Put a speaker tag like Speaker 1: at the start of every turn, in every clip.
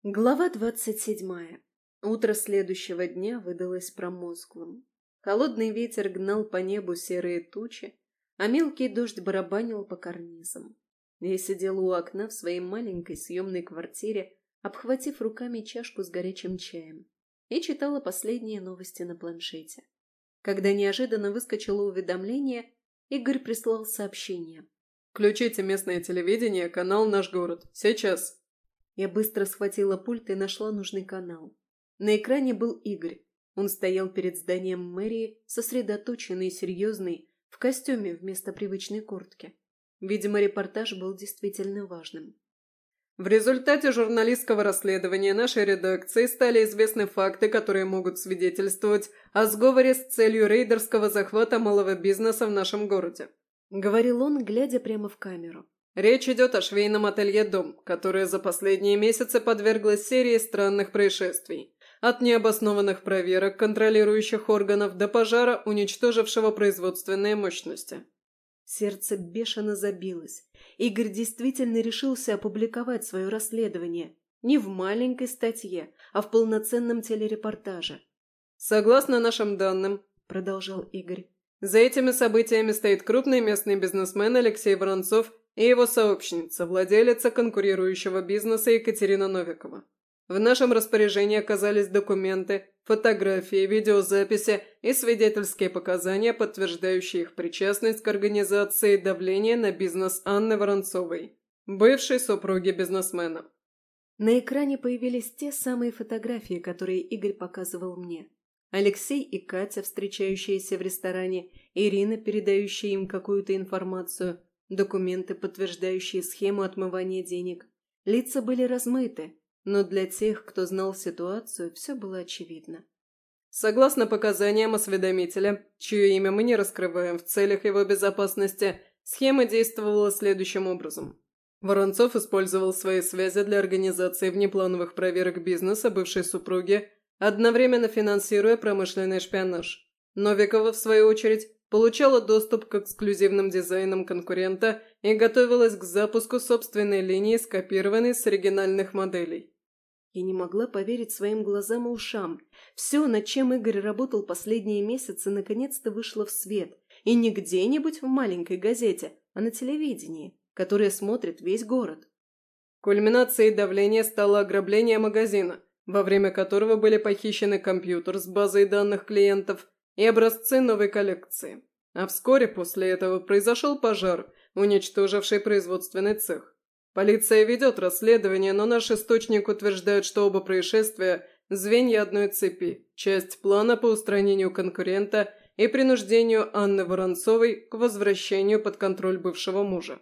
Speaker 1: Глава 27. Утро следующего дня выдалось промозглым. Холодный ветер гнал по небу серые тучи, а мелкий дождь барабанил по карнизам. Я сидела у окна в своей маленькой съемной квартире, обхватив руками чашку с горячим чаем, и читала последние новости на планшете. Когда неожиданно выскочило уведомление, Игорь прислал сообщение.
Speaker 2: «Включите местное телевидение, канал «Наш город». Сейчас».
Speaker 1: Я быстро схватила пульт и нашла нужный канал. На экране был Игорь. Он стоял перед зданием мэрии, сосредоточенный и серьезный, в костюме вместо привычной куртки. Видимо, репортаж был действительно важным.
Speaker 2: В результате журналистского расследования нашей редакции стали известны факты, которые могут свидетельствовать о сговоре с целью рейдерского захвата малого бизнеса в нашем городе.
Speaker 1: Говорил он, глядя прямо в камеру.
Speaker 2: Речь идет о швейном ателье «Дом», которое за последние месяцы подверглось серии странных происшествий. От необоснованных проверок контролирующих органов до пожара, уничтожившего производственные мощности.
Speaker 1: Сердце бешено забилось. Игорь действительно решился опубликовать свое расследование. Не в маленькой статье, а в полноценном телерепортаже.
Speaker 2: «Согласно нашим данным», – продолжал Игорь, – «за этими событиями стоит крупный местный бизнесмен Алексей Воронцов и его сообщница, владелица конкурирующего бизнеса Екатерина Новикова. В нашем распоряжении оказались документы, фотографии, видеозаписи и свидетельские показания, подтверждающие их причастность к организации давления на бизнес Анны Воронцовой, бывшей супруги бизнесмена».
Speaker 1: На экране появились те самые фотографии, которые Игорь показывал мне. Алексей и Катя, встречающиеся в ресторане, Ирина, передающая им какую-то информацию, документы, подтверждающие схему отмывания денег. Лица были размыты, но для тех, кто знал ситуацию, все было очевидно.
Speaker 2: Согласно показаниям осведомителя, чье имя мы не раскрываем в целях его безопасности, схема действовала следующим образом. Воронцов использовал свои связи для организации внеплановых проверок бизнеса бывшей супруги, одновременно финансируя промышленный шпионаж. Новикова, в свою очередь, получала доступ к эксклюзивным дизайнам конкурента и готовилась к запуску собственной линии, скопированной с оригинальных моделей.
Speaker 1: Я не могла поверить своим глазам и ушам. Все, над чем Игорь работал последние месяцы, наконец-то вышло в свет. И не где-нибудь в маленькой газете, а на телевидении, которое смотрит весь город.
Speaker 2: Кульминацией давления стало ограбление магазина, во время которого были похищены компьютер с базой данных клиентов и образцы новой коллекции. А вскоре после этого произошел пожар, уничтоживший производственный цех. Полиция ведет расследование, но наш источник утверждает, что оба происшествия – звенья одной цепи, часть плана по устранению конкурента и принуждению Анны Воронцовой к возвращению под контроль бывшего мужа.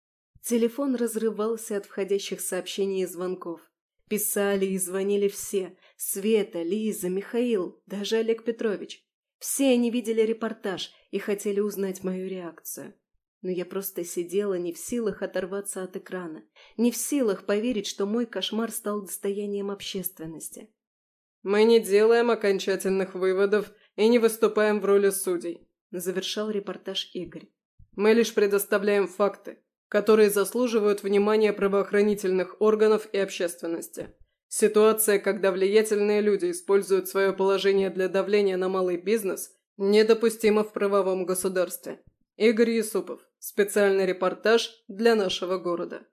Speaker 1: Телефон разрывался от входящих сообщений и звонков. Писали и звонили все – Света, Лиза, Михаил, даже Олег Петрович. Все они видели репортаж и хотели узнать мою реакцию. Но я просто сидела не в силах оторваться от экрана, не в силах поверить, что мой кошмар стал достоянием общественности.
Speaker 2: «Мы не делаем окончательных выводов и не выступаем в роли судей», – завершал репортаж Игорь. «Мы лишь предоставляем факты, которые заслуживают внимания правоохранительных органов и общественности. Ситуация, когда влиятельные люди используют свое положение для давления на малый бизнес, недопустима в правовом государстве. Игорь Юсупов. Специальный репортаж для нашего города».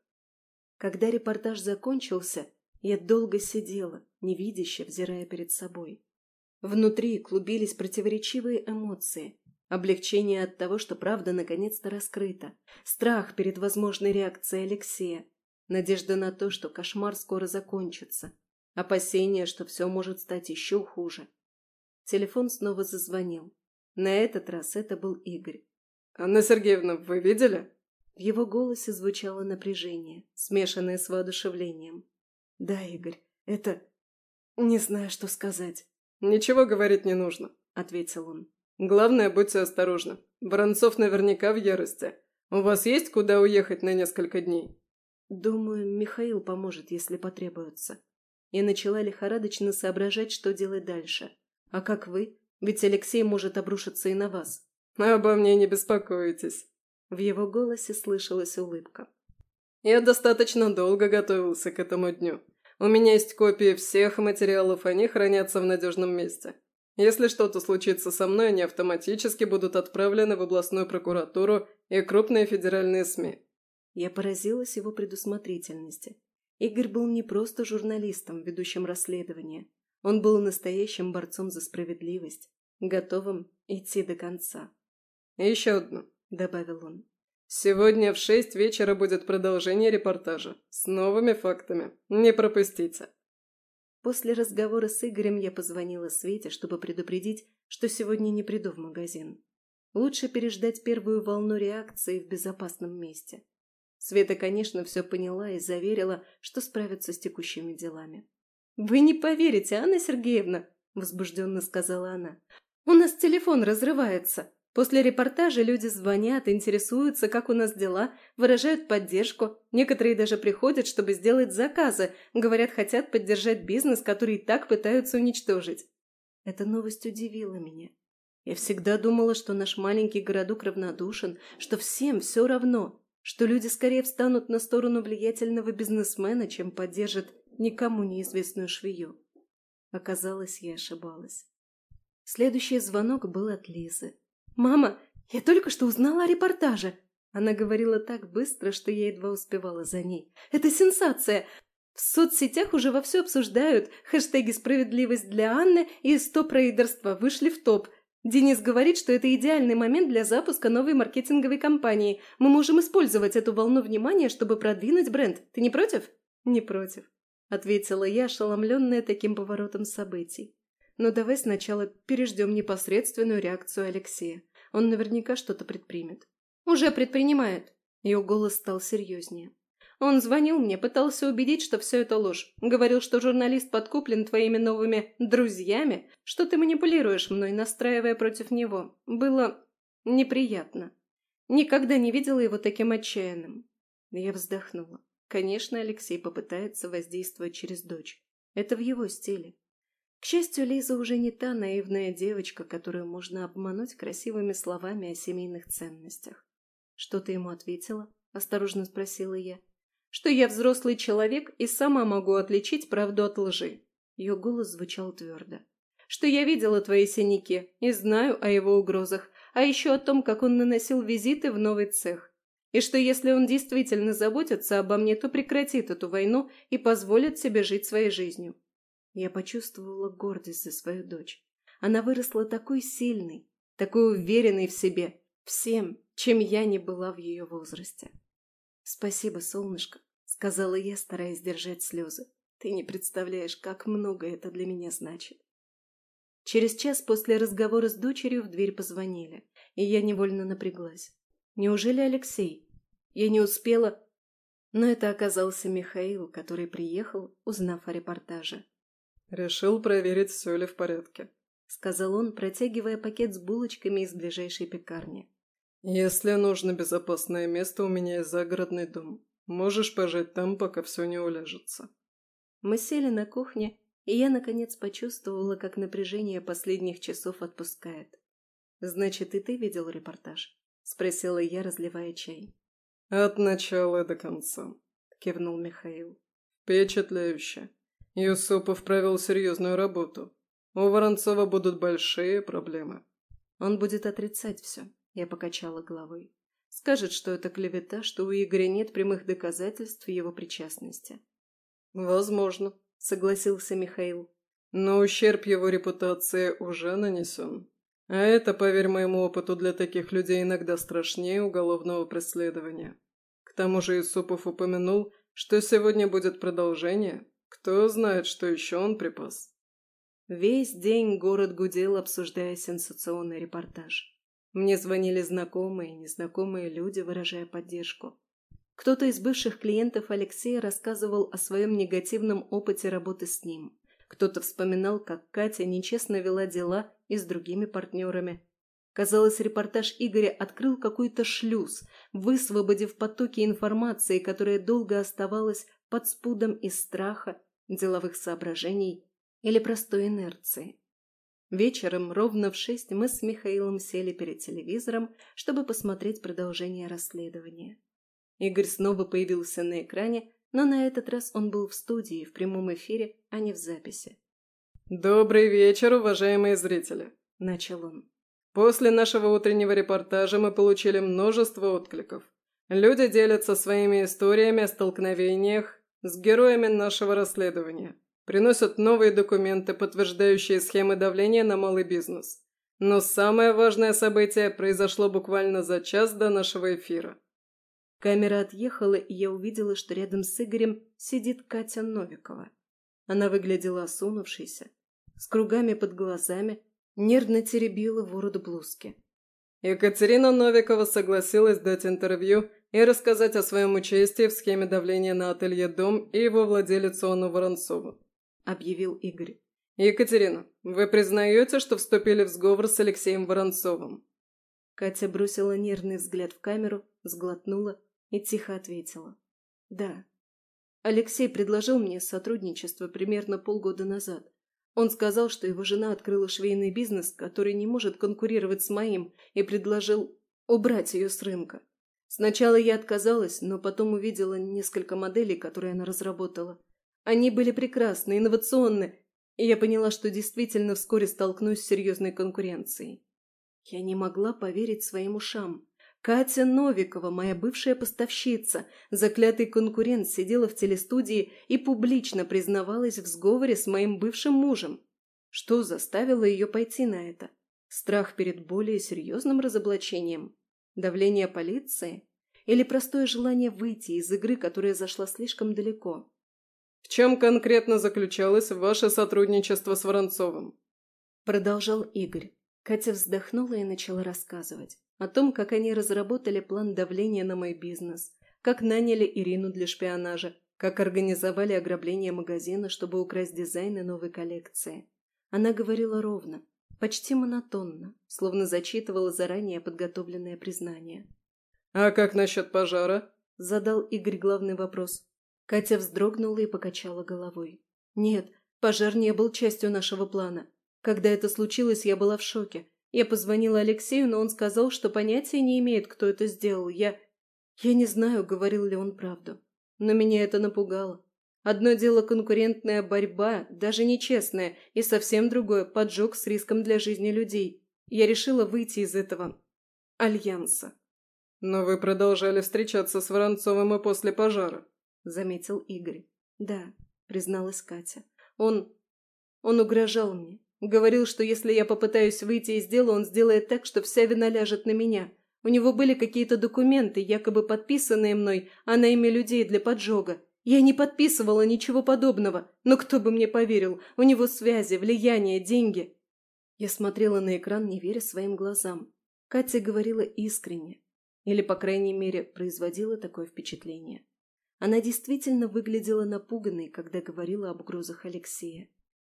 Speaker 1: Когда репортаж закончился, я долго сидела, невидяще взирая перед собой. Внутри клубились противоречивые эмоции. Облегчение от того, что правда наконец-то раскрыта. Страх перед возможной реакцией Алексея. Надежда на то, что кошмар скоро закончится. Опасение, что все может стать еще хуже. Телефон снова зазвонил. На этот раз это был Игорь.
Speaker 2: «Анна Сергеевна, вы видели?»
Speaker 1: В его голосе звучало напряжение, смешанное с воодушевлением. «Да, Игорь, это... Не знаю, что сказать».
Speaker 2: «Ничего говорить не нужно», — ответил он. «Главное, будьте осторожны. Воронцов наверняка в ярости. У вас есть куда уехать на несколько дней?»
Speaker 1: «Думаю, Михаил поможет, если потребуется». Я начала лихорадочно соображать, что делать дальше. «А как вы? Ведь Алексей может обрушиться и на вас».
Speaker 2: «Обо мне не беспокойтесь».
Speaker 1: В его голосе слышалась улыбка.
Speaker 2: «Я достаточно долго готовился к этому дню. У меня есть копии всех материалов, они хранятся в надежном месте. Если что-то случится со мной, они автоматически будут отправлены в областную прокуратуру и крупные федеральные СМИ».
Speaker 1: Я поразилась его предусмотрительности. Игорь был не просто журналистом, ведущим расследование. Он был настоящим борцом за справедливость, готовым идти до конца.
Speaker 2: «И еще одно»,
Speaker 1: — добавил он.
Speaker 2: «Сегодня в 6 вечера будет продолжение репортажа с новыми фактами. Не пропустите».
Speaker 1: После разговора с Игорем я позвонила Свете, чтобы предупредить, что сегодня не приду в магазин. Лучше переждать первую волну реакции в безопасном месте. Света, конечно, все поняла и заверила, что справится с текущими делами. «Вы не поверите, Анна Сергеевна!» – возбужденно сказала она. «У нас телефон разрывается. После репортажа люди звонят, интересуются, как у нас дела, выражают поддержку. Некоторые даже приходят, чтобы сделать заказы. Говорят, хотят поддержать бизнес, который и так пытаются уничтожить». Эта новость удивила меня. Я всегда думала, что наш маленький городок равнодушен, что всем все равно, что люди скорее встанут на сторону влиятельного бизнесмена, чем поддержат никому неизвестную швею. Оказалось, я ошибалась. Следующий звонок был от Лизы. «Мама, я только что узнала о репортаже!» Она говорила так быстро, что я едва успевала за ней. «Это сенсация! В соцсетях уже вовсю обсуждают. Хэштеги «Справедливость для Анны» и «Стоп-рейдерство» вышли в топ. Денис говорит, что это идеальный момент для запуска новой маркетинговой кампании. Мы можем использовать эту волну внимания, чтобы продвинуть бренд. Ты не против?» «Не против», — ответила я, ошеломленная таким поворотом событий. «Но давай сначала переждем непосредственную реакцию Алексея. Он наверняка что-то предпримет». «Уже предпринимает». Ее голос стал серьезнее. «Он звонил мне, пытался убедить, что все это ложь. Говорил, что журналист подкуплен твоими новыми друзьями, что ты манипулируешь мной, настраивая против него. Было неприятно. Никогда не видела его таким отчаянным». Я вздохнула. Конечно, Алексей попытается воздействовать через дочь. Это в его стиле. К счастью, Лиза уже не та наивная девочка, которую можно обмануть красивыми словами о семейных ценностях. «Что ты ему ответила?» – осторожно спросила я. «Что я взрослый человек и сама могу отличить правду от лжи». Ее голос звучал твердо. «Что я видела твои синяки и знаю о его угрозах, а еще о том, как он наносил визиты в новый цех. И что если он действительно заботится обо мне, то прекратит эту войну и позволит себе жить своей жизнью». Я почувствовала гордость за свою дочь. Она выросла такой сильной, такой уверенной в себе, всем, чем я не была в ее возрасте. «Спасибо, солнышко», — сказала я, стараясь держать слезы. «Ты не представляешь, как много это для меня значит». Через час после разговора с дочерью в дверь позвонили, и я невольно напряглась. Неужели Алексей? Я не успела... Но это оказался Михаил, который приехал, узнав о репортаже.
Speaker 2: «Решил проверить, все ли в порядке», —
Speaker 1: сказал он, протягивая пакет с булочками из ближайшей пекарни.
Speaker 2: «Если нужно безопасное место, у меня есть загородный дом. Можешь пожить там, пока все не уляжется».
Speaker 1: Мы сели на кухне, и я, наконец, почувствовала, как напряжение последних часов отпускает. «Значит, и ты видел репортаж?» — спросила я, разливая чай.
Speaker 2: «От начала до конца», — кивнул Михаил. «Впечатляюще. Юсупов провел серьезную работу. У Воронцова будут большие проблемы».
Speaker 1: «Он будет отрицать все», — я покачала головой. «Скажет, что это клевета, что у Игоря нет прямых доказательств его причастности».
Speaker 2: «Возможно», —
Speaker 1: согласился Михаил.
Speaker 2: «Но ущерб его репутации уже нанесен. А это, поверь моему опыту, для таких людей иногда страшнее уголовного преследования. К тому же Юсупов упомянул, что сегодня будет продолжение. Кто знает, что еще он припас».
Speaker 1: Весь день город гудел, обсуждая сенсационный репортаж. Мне звонили знакомые и незнакомые люди, выражая поддержку. Кто-то из бывших клиентов Алексея рассказывал о своем негативном опыте работы с ним. Кто-то вспоминал, как Катя нечестно вела дела и с другими партнерами. Казалось, репортаж Игоря открыл какой-то шлюз, высвободив потоки информации, которая долго оставалась под спудом из страха, деловых соображений или простой инерции. Вечером ровно в 6 мы с Михаилом сели перед телевизором, чтобы посмотреть продолжение расследования. Игорь снова появился на экране, но на этот раз он был в студии, в прямом эфире, а не в записи.
Speaker 2: «Добрый вечер, уважаемые зрители!» –
Speaker 1: начал он.
Speaker 2: «После нашего утреннего репортажа мы получили множество откликов. Люди делятся своими историями о столкновениях с героями нашего расследования, приносят новые документы, подтверждающие схемы давления на малый бизнес. Но самое важное событие произошло буквально за час до нашего эфира».
Speaker 1: Камера отъехала, и я увидела, что рядом с Игорем сидит Катя Новикова. Она выглядела осунувшейся, с кругами под глазами, нервно теребила ворот блузки.
Speaker 2: Екатерина Новикова согласилась дать интервью и рассказать о своем участии в схеме давления на ателье «Дом» и его владелицу Анну Воронцову,
Speaker 1: — объявил Игорь.
Speaker 2: «Екатерина, вы признаете, что вступили в сговор с Алексеем Воронцовым?»
Speaker 1: Катя бросила нервный взгляд в камеру, сглотнула и тихо ответила. «Да. Алексей предложил мне сотрудничество примерно полгода назад. Он сказал, что его жена открыла швейный бизнес, который не может конкурировать с моим, и предложил убрать ее с рынка. Сначала я отказалась, но потом увидела несколько моделей, которые она разработала. Они были прекрасны, инновационны, и я поняла, что действительно вскоре столкнусь с серьезной конкуренцией. Я не могла поверить своим ушам. Катя Новикова, моя бывшая поставщица, заклятый конкурент, сидела в телестудии и публично признавалась в сговоре с моим бывшим мужем. Что заставило ее пойти на это? Страх перед более серьезным разоблачением? Давление полиции? Или простое желание выйти из игры, которая зашла слишком далеко?
Speaker 2: «В чем конкретно заключалось ваше сотрудничество с Воронцовым?»
Speaker 1: Продолжал Игорь. Катя вздохнула и начала рассказывать о том, как они разработали план давления на мой бизнес, как наняли Ирину для шпионажа, как организовали ограбление магазина, чтобы украсть дизайны новой коллекции. Она говорила ровно, почти монотонно, словно зачитывала заранее подготовленное признание.
Speaker 2: «А как насчет пожара?»
Speaker 1: – задал Игорь главный вопрос. Катя вздрогнула и покачала головой. «Нет, пожар не был частью нашего плана. Когда это случилось, я была в шоке. Я позвонила Алексею, но он сказал, что понятия не имеет, кто это сделал. Я не знаю, говорил ли он правду. Но меня это напугало. Одно дело конкурентная борьба, даже нечестная, и совсем другое – поджог с риском для жизни людей. Я решила выйти из этого альянса».
Speaker 2: «Но вы продолжали встречаться с Воронцовым и после пожара», —
Speaker 1: заметил Игорь. «Да», — призналась Катя. Он угрожал мне. Говорил, что если я попытаюсь выйти из дела, он сделает так, что вся вина ляжет на меня. У него были какие-то документы, якобы подписанные мной, а на имя людей для поджога. Я не подписывала ничего подобного, но кто бы мне поверил? У него связи, влияние, деньги». Я смотрела на экран, не веря своим глазам. Катя говорила искренне. Или, по крайней мере, производила такое впечатление. Она действительно выглядела напуганной, когда говорила об угрозах Алексея.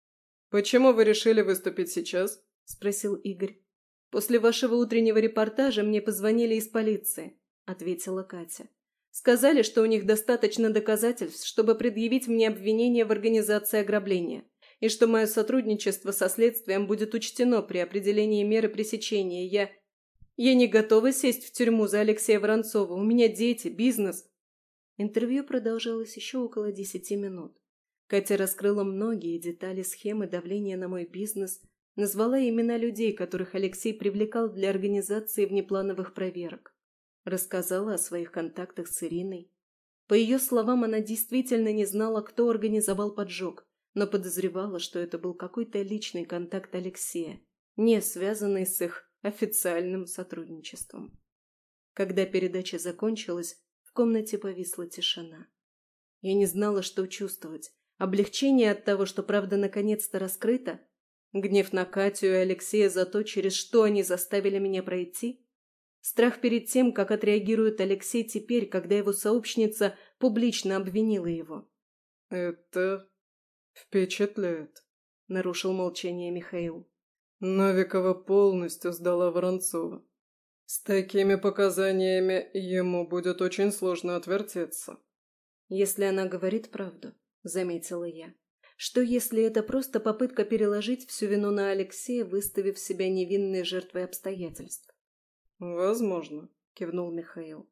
Speaker 2: «Почему вы решили выступить сейчас?»
Speaker 1: – спросил Игорь. «После вашего утреннего репортажа мне позвонили из полиции», – ответила Катя. «Сказали, что у них достаточно доказательств, чтобы предъявить мне обвинение в организации ограбления, и что мое сотрудничество со следствием будет учтено при определении меры пресечения. Я не готова сесть в тюрьму за Алексея Воронцова. У меня дети, бизнес». Интервью продолжалось еще около 10 минут. Катя раскрыла многие детали схемы давления на мой бизнес, назвала имена людей, которых Алексей привлекал для организации внеплановых проверок. Рассказала о своих контактах с Ириной. По ее словам, она действительно не знала, кто организовал поджог, но подозревала, что это был какой-то личный контакт Алексея, не связанный с их официальным сотрудничеством. Когда передача закончилась, в комнате повисла тишина. Я не знала, что чувствовать. Облегчение от того, что правда наконец-то раскрыта? Гнев на Катю и Алексея за то, через что они заставили меня пройти? Страх перед тем, как отреагирует Алексей теперь, когда его сообщница публично обвинила его?
Speaker 2: «Это впечатляет», —
Speaker 1: нарушил молчание Михаил.
Speaker 2: «Новикова полностью сдала Воронцова. С такими показаниями ему будет очень сложно отвертеться».
Speaker 1: «Если она говорит правду», — заметила я. «Что если это просто попытка переложить всю вину на Алексея, выставив себя невинной жертвой обстоятельств?»
Speaker 2: «Возможно»,
Speaker 1: — кивнул Михаил.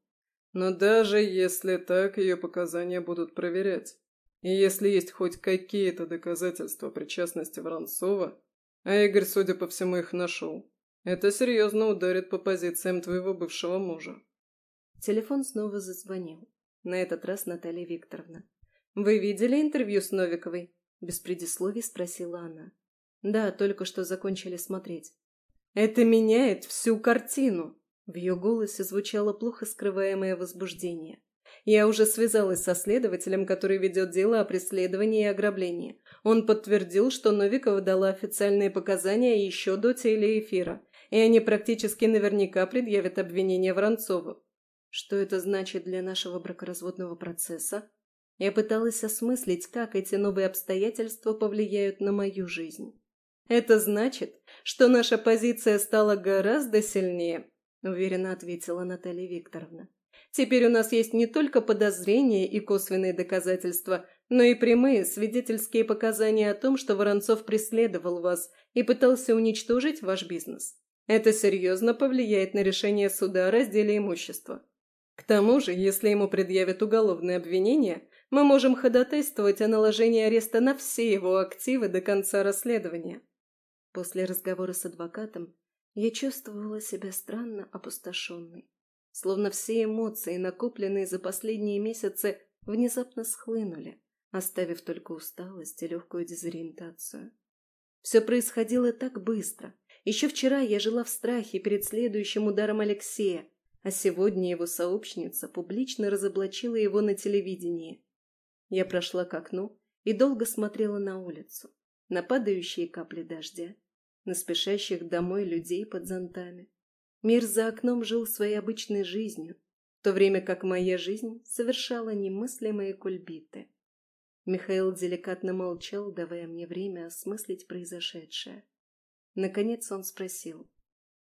Speaker 2: Но даже если так, ее показания будут проверять. И если есть хоть какие-то доказательства причастности Воронцова, а Игорь, судя по всему, их нашел, это серьезно ударит по позициям твоего бывшего мужа.
Speaker 1: Телефон снова зазвонил. На этот раз Наталья Викторовна. «Вы видели интервью с Новиковой?» Без предисловий спросила она. «Да, только что закончили смотреть». «Это меняет всю картину!» В ее голосе звучало плохо скрываемое возбуждение. «Я уже связалась со следователем, который ведет дело о преследовании и ограблении. Он подтвердил, что Новикова дала официальные показания еще до телеэфира, и они практически наверняка предъявят обвинение Воронцову. Что это значит для нашего бракоразводного процесса? Я пыталась осмыслить, как эти новые обстоятельства повлияют на мою жизнь. Это значит, что наша позиция стала гораздо сильнее, уверенно ответила Наталья Викторовна. Теперь у нас есть не только подозрения и косвенные доказательства, но и прямые свидетельские показания о том, что Воронцов преследовал вас и пытался уничтожить ваш бизнес. Это серьезно повлияет на решение суда о разделе имущества. К тому же, если ему предъявят уголовное обвинение, мы можем ходатайствовать о наложении ареста на все его активы до конца расследования. После разговора с адвокатом я чувствовала себя странно опустошенной. Словно все эмоции, накопленные за последние месяцы, внезапно схлынули, оставив только усталость и легкую дезориентацию. Все происходило так быстро. Еще вчера я жила в страхе перед следующим ударом Алексея, а сегодня его сообщница публично разоблачила его на телевидении. Я прошла к окну и долго смотрела на улицу, на падающие капли дождя, на спешащих домой людей под зонтами. Мир за окном жил своей обычной жизнью, в то время как моя жизнь совершала немыслимые кульбиты. Михаил деликатно молчал, давая мне время осмыслить произошедшее. Наконец он спросил: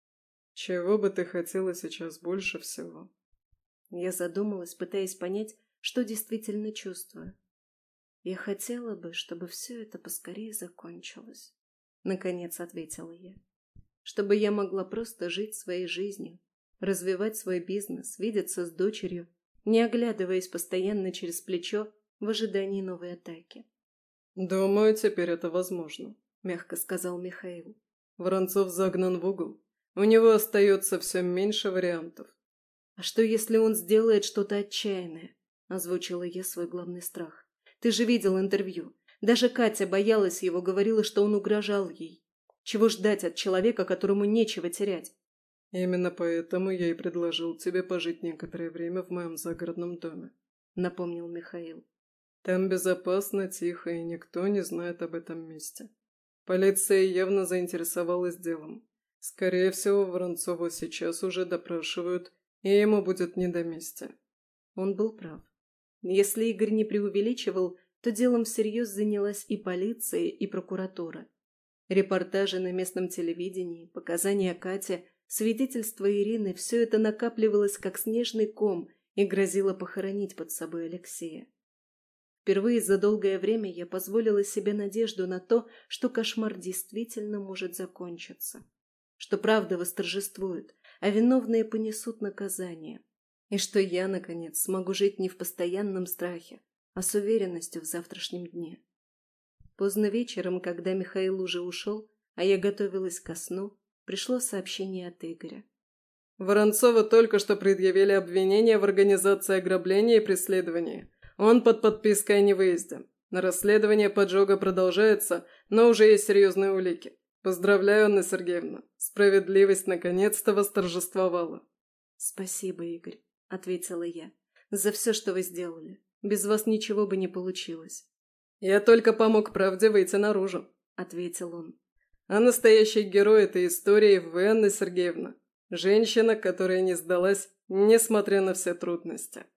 Speaker 2: «Чего бы ты хотела сейчас больше всего?»
Speaker 1: Я задумалась, пытаясь понять, что действительно чувствую. «Я хотела бы, чтобы все это поскорее закончилось», — наконец ответила я. «Чтобы я могла просто жить своей жизнью, развивать свой бизнес, видеться с дочерью, не оглядываясь постоянно через плечо в ожидании новой атаки».
Speaker 2: «Думаю, теперь это возможно», —
Speaker 1: мягко сказал Михаил.
Speaker 2: Воронцов загнан в угол. У него остается все меньше вариантов.
Speaker 1: «А что, если он сделает что-то отчаянное?» — озвучила я свой главный страх. «Ты же видел интервью. Даже Катя боялась его, говорила, что он угрожал ей. Чего ждать от человека, которому нечего терять?»
Speaker 2: «Именно поэтому я и предложил тебе пожить некоторое время в моем загородном доме», —
Speaker 1: напомнил Михаил.
Speaker 2: «Там безопасно, тихо, и никто не знает об этом месте. Полиция явно заинтересовалась делом. Скорее всего, Воронцова сейчас уже допрашивают, и ему будет не до мести».
Speaker 1: Он был прав. Если Игорь не преувеличивал, то делом всерьез занялась и полиция, и прокуратура. Репортажи на местном телевидении, показания Кати, свидетельства Ирины – все это накапливалось, как снежный ком, и грозило похоронить под собой Алексея. Впервые за долгое время я позволила себе надежду на то, что кошмар действительно может закончиться, что правда восторжествует, а виновные понесут наказание, и что я, наконец, смогу жить не в постоянном страхе, а с уверенностью в завтрашнем дне. Поздно вечером, когда Михаил уже ушел, а я готовилась ко сну, пришло сообщение от Игоря.
Speaker 2: «Воронцову только что предъявили обвинение в организации ограбления и преследования. Он под подпиской о невыезде. На расследование поджога продолжается, но уже есть серьезные улики. Поздравляю, Анна Сергеевна. Справедливость наконец-то восторжествовала».
Speaker 1: «Спасибо, Игорь», — ответила я, — «за все, что вы сделали. Без вас ничего бы не получилось».
Speaker 2: «Я только помог правде выйти наружу», —
Speaker 1: ответил он.
Speaker 2: «А настоящий герой этой истории вы, Анна Сергеевна. Женщина, которая не сдалась, несмотря на все трудности».